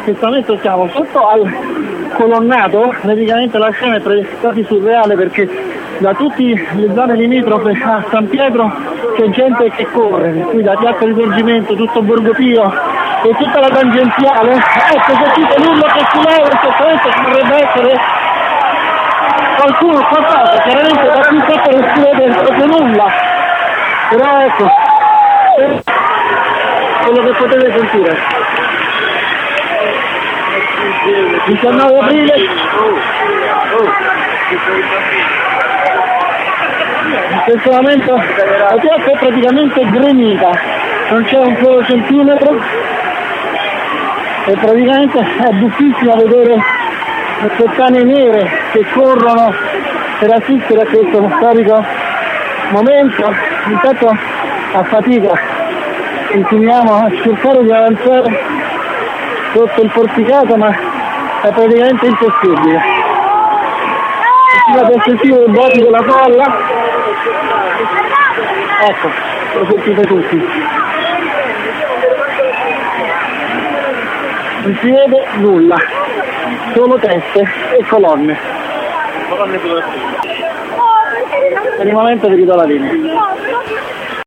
questo momento siamo sotto al colonnato, praticamente la scena è quasi surreale perché da tutte le zone limitrofe a San Pietro c'è gente che corre, qui da Piazza Risorgimento, tutto Borgo Pio e tutta la tangenziale, ecco sentite l'urlo che si leva, in questo momento dovrebbe essere qualcuno, qualcosa, chiaramente da qui sotto non si vede proprio nulla, però ecco, quello che potete sentire. 19 aprile in questo momento la piazza è praticamente gremita, non c'è un solo centimetro e praticamente è difficile vedere queste cane nere che corrono per assistere a questo storico momento. Intanto a fatica continuiamo a cercare di avanzare sotto il porticato, ma è praticamente impossibile. Fate sentire i botti della folla, ecco, lo sentite tutti. Non si vede nulla, solo teste e colonne. Per il momento vi ridò la linea.